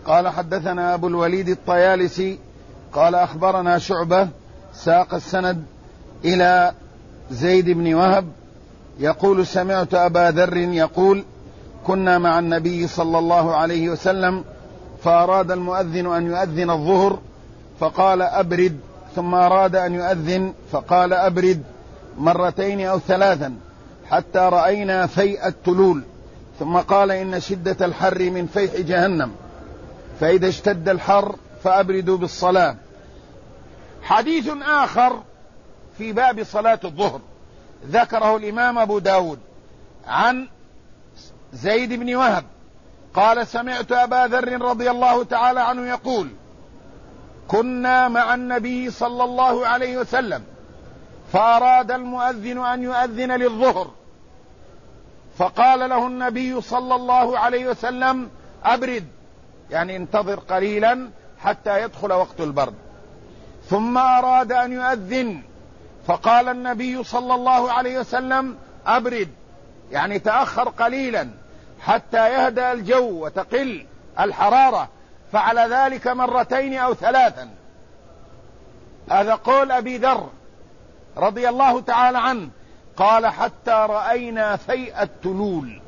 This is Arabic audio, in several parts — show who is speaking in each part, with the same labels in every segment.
Speaker 1: قال حدثنا أبو الوليد الطيالسي قال أخبرنا شعبة ساق السند إلى زيد بن وهب يقول سمعت أبا ذر يقول كنا مع النبي صلى الله عليه وسلم فأراد المؤذن أن يؤذن الظهر فقال أبرد، ثم أراد أن يؤذن فقال أبرد مرتين أو ثلاثا حتى رأينا فيء التلول، ثم قال إن شدة الحر من فيح جهنم فإذا اشتد الحر فأبردوا بالصلاة. حديث آخر في باب صلاة الظهر ذكره الإمام أبو داود عن زيد بن وهب قال سمعت أبا ذر رضي الله تعالى عنه يقول كنا مع النبي صلى الله عليه وسلم فأراد المؤذن أن يؤذن للظهر فقال له النبي صلى الله عليه وسلم أبرد، يعني انتظر قليلا حتى يدخل وقت البرد. ثم أراد أن يؤذن فقال النبي صلى الله عليه وسلم أبرد، يعني تأخر قليلا حتى يهدأ الجو وتقل الحرارة، فعلى ذلك مرتين أو ثلاثا. هذا قول أبي ذر رضي الله تعالى عنه قال حتى رأينا فيء التلول،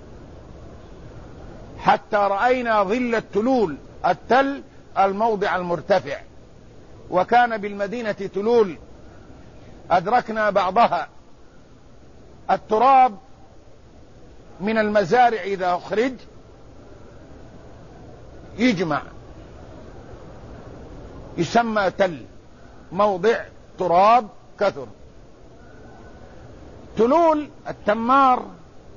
Speaker 1: حتى رأينا ظل التلول، التل الموضع المرتفع، وكان بالمدينة تلول أدركنا بعضها. التراب من المزارع إذا أخرج يجمع يسمى تل، موضع تراب كثر. تلول التمار،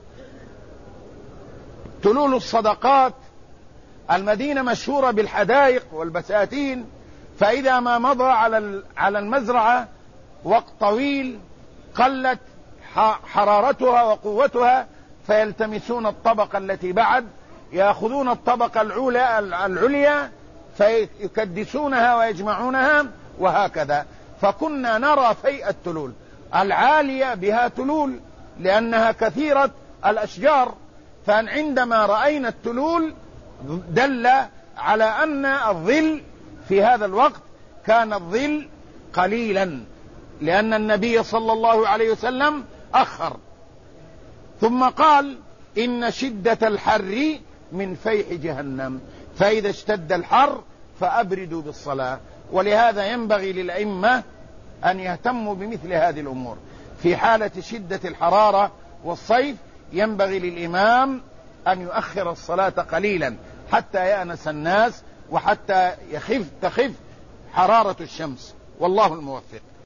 Speaker 1: تلول الصدقات. المدينة مشهورة بالحدائق والبساتين، فإذا ما مضى على المزرعة وقت طويل قلت حرارتها وقوتها فيلتمسون الطبقة التي بعد، يأخذون الطبقة العليا فيكدسونها ويجمعونها وهكذا. فكنا نرى فيء التلول العالية بها تلول لأنها كثيرة الأشجار، فعندما رأينا التلول دل على أن الظل في هذا الوقت كان الظل قليلا، لأن النبي صلى الله عليه وسلم أخر. ثم قال إن شدة الحر من فيح جهنم فإذا اشتد الحر فأبردوا بالصلاة. ولهذا ينبغي للأئمة أن يهتموا بمثل هذه الأمور. في حالة شدة الحرارة والصيف ينبغي للإمام أن يؤخر الصلاة قليلا حتى يأنس الناس وحتى تخف حرارة الشمس، والله الموفق.